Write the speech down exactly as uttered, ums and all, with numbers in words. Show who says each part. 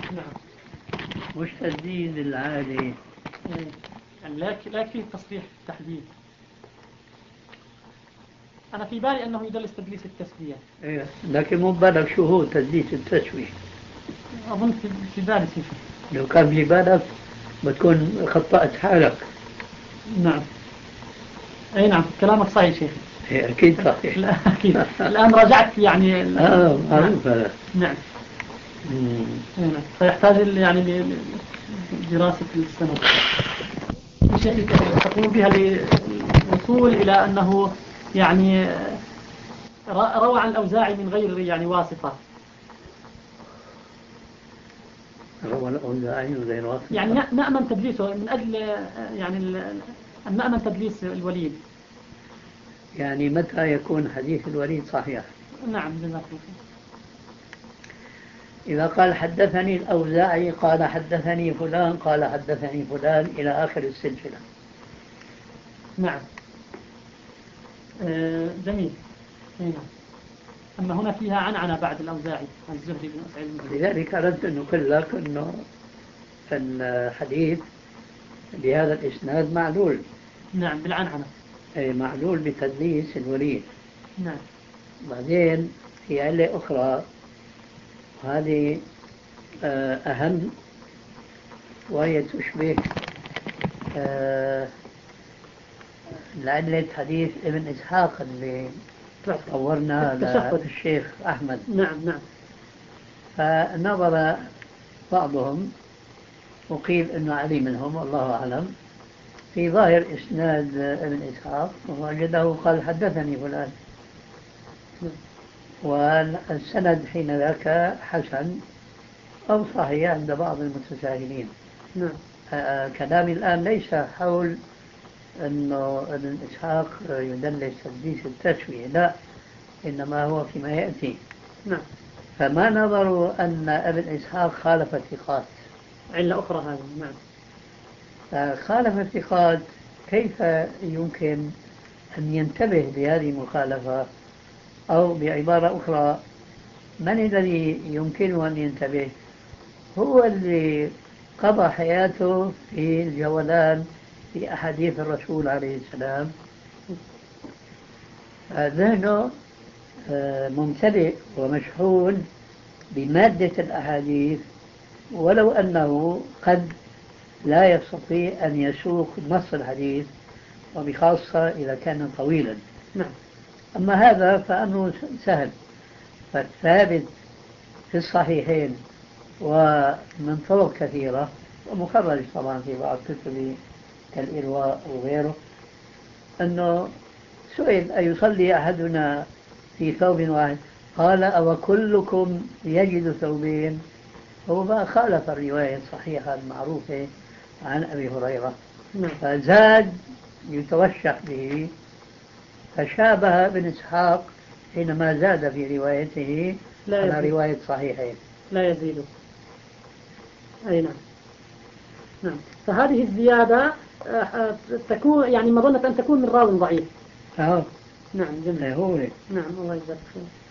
Speaker 1: نعم.
Speaker 2: مش تسديد العادي.
Speaker 1: إيه. يعني لا لا يكفي التصريح بالتحديد. أنا في بالي أنه يدلس تدليس التسوية.
Speaker 2: إيه. لكن مو بالك شو هو تدليس التسوية.
Speaker 1: أظن في في بالي شيء.
Speaker 2: لو كان في بالك بتكون خطأت حالك.
Speaker 1: نعم. أي نعم كلامك صحيح شيخ.
Speaker 2: إيه أكيد صحيح.
Speaker 1: لا أكيد. الآن راجعت يعني.
Speaker 2: آه معروف هذا.
Speaker 1: نعم.
Speaker 2: نعم.
Speaker 1: فيحتاج يعني لدراسة السند. شيخ تقوم بها للوصول إلى أنه يعني روى عن الأوزاعي من غير يعني واسطة.
Speaker 2: روى الأوزاعي من غير واسطة.
Speaker 1: يعني نأمن تدليسه من أجل يعني أن نأمن تدليس الوليد.
Speaker 2: يعني متى يكون حديث الوليد صحيح؟
Speaker 1: نعم جزاك الله.
Speaker 2: إذا قال حدثني الأوزاعي قال حدثني فلان قال حدثني فلان إلى آخر السلسلة.
Speaker 1: نعم. آه جميل. نعم. أما هنا فيها عنعنة بعد الأوزاعي عن الزهري بن سعيد المقبري.
Speaker 2: لذلك أردت أن أقول لك أنه الحديث بهذا الإسناد معلول.
Speaker 1: نعم بالعنعنة.
Speaker 2: أي معلول بتدليس الوليد.
Speaker 1: نعم.
Speaker 2: بعدين في علة أخرى هذه أهم وهي تشبه لعلة حديث ابن إسحاق اللي طورنا للشيخ أحمد.
Speaker 1: نعم نعم.
Speaker 2: فنظر بعضهم وقيل أنه علي منهم والله أعلم في ظاهر إسناد ابن إسحاق ووجده قال حدثني فلان، والسند حين ذاك حسن أو صحيح عند بعض المتساهلين.
Speaker 1: نعم.
Speaker 2: كلامي الآن ليس حول أنه ابن إسحاق يدلس تدليس التسوية، لا، إنما هو فيما يأتي.
Speaker 1: نعم.
Speaker 2: فما نظروا أن ابن إسحاق خالف الثقات.
Speaker 1: علة أخرى هذه. نعم.
Speaker 2: فخالف الثقات كيف يمكن أن ينتبه لهذه المخالفة؟ أو بعبارة أخرى من الذي يمكنه أن ينتبه؟ هو اللي قضى حياته في الجولان في أحاديث الرسول عليه السلام، ذهنه ممتلئ ومشحون بمادة الأحاديث، ولو أنه قد لا يستطيع أن يسوق نص الحديث وبخاصة إذا كان طويلا.
Speaker 1: نعم.
Speaker 2: أما هذا فأمره سهل، فالثابت في الصحيحين ومن طرق كثيرة ومخرج طبعا في بعض كتب كالإرواء وغيره، أنه سئل أيصلي أحدنا في ثوب واحد؟ قال أو كلكم يجد ثوبين؟ هو ما خالف الرواية الصحيحة المعروفة عن أبي هريرة.
Speaker 1: نعم.
Speaker 2: فزاد يتوشح به، فشابه ابن إسحاق حينما زاد في روايته على رواية صحيحين
Speaker 1: لا يزيد. أي نعم. نعم. فهذه الزيادة تكون يعني مظنة أن تكون من راو ضعيف.
Speaker 2: أه.
Speaker 1: نعم جميل.
Speaker 2: هو
Speaker 1: نعم الله يجزاك خير.